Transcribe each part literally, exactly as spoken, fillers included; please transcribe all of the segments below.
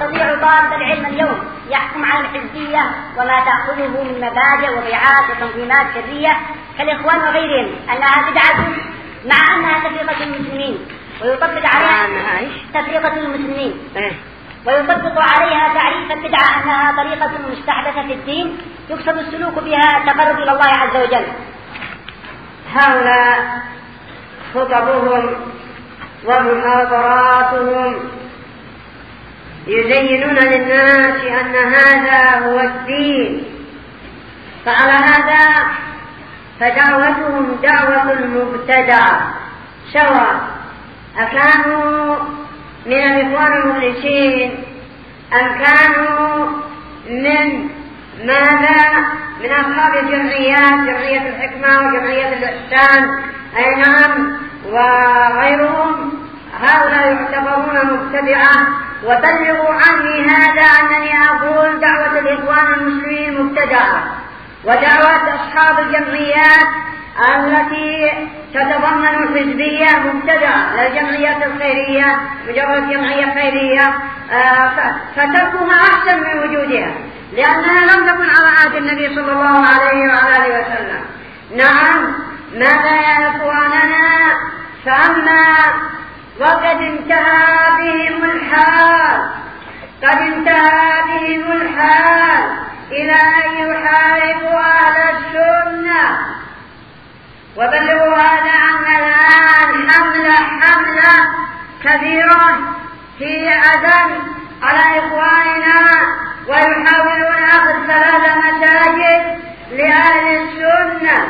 يستطيع طالب العلم اليوم يحكم على الحزبية وما تأخذه من مبادئ وبيعات وتنظيمات سرية كالإخوان وغيرهم أنها بدعة مع أنها تفرقة المسلمين ويطبق عليها تفرقة المسلمين ويطبق عليها تعريف البدعة أنها طريقة مستحدثة في الدين يقصد السلوك بها التقرب إلى الله عز وجل. هؤلاء خطبهم ومحاضراتهم يزينون للناس أن هذا هو الدين، فعلى هذا فدعوتهم دعوة المبتدع، سواء أكانوا من الإخوان المخلصين أم كانوا من ماذا من أصحاب الجمعيات، جمعية الحكمة وجمعية الإحسان أي نعم وغيرهم، هؤلاء يعتبرون مبتدعة. وبلغوا عني هذا أنني أقول دعوة الإخوان المسلمين مبتدعة، ودعوة أصحاب الجمعيات التي تتضمن الحزبية مبتدعة، لا الجمعيات الخيرية مجرد جمعية خيرية فتركها أحسن من وجودها، لأنها لم تكن على عهد النبي صلى الله عليه وعلى آله وسلم. نعم ماذا يا إخواننا؟ فأما وقد انتهى بهم الحال، قد انتهى بهم الحال إلى أن يحاربوا أهل السنة. وبلغوا هذا عنا الآن حملة حملة كبيرة في عدن على إخواننا، ويحاولون أخذ ثلاث مساجد لأهل السنة.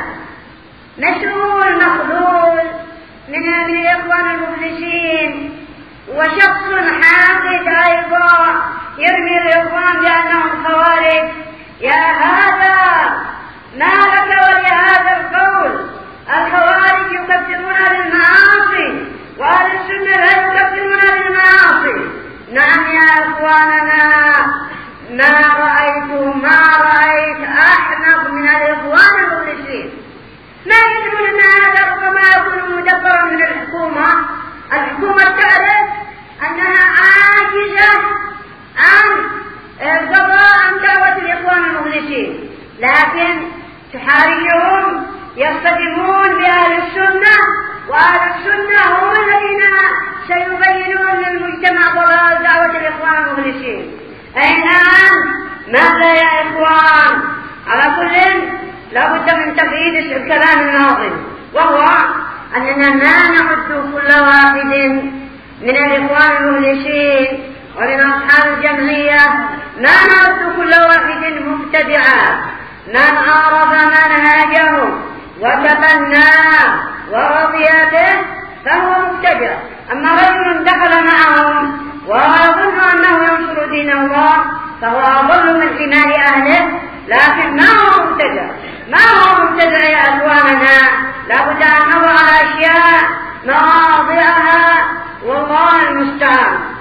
مسؤول مخذول من الإخوان المفلسين وشخص حاقد أيضا يرمي الإخوان بأنهم خوارج. يا هذا ما لك ولهذا القول؟ الخوارج يكفرون بالمعاصي وأهل السنة لا يكفرون بالمعاصي. نعم يا إخواننا، ما رأيت ما رأيت أحنق من الإخوان المفلسين، ما يدرون أن هذا ربما يكون مدبرا من الحكومة. الحكومة تعرف أنها عاجزة عن القضاء عن دعوة الإخوان المفلسين، لكن تحاربهم يصطدمون بأهل السنة، وأهل السنة هم الذين سيبينون للمجتمع ضلال دعوة الإخوان المفلسين. أي نعم ماذا يا إخوان؟ على كل لا بد من تقييد الكلام الناظم، وهو أننا ما نعد كل واحد من الإخوان المفلسين ومن أصحاب الجمعية ما نعد كل واحد مبتدعا. من عرف منهجه وتبناه ورضي به فهو مبتدع. أما رجل دخل معهم ويظن أنه ينصر دين الله فهو أضل من حمار أهله، لكن ما هو مبتدع. ما هو مبتدع يا أخواننا؟ لابد أن نضع الأشياء مواضعها والله المستعان.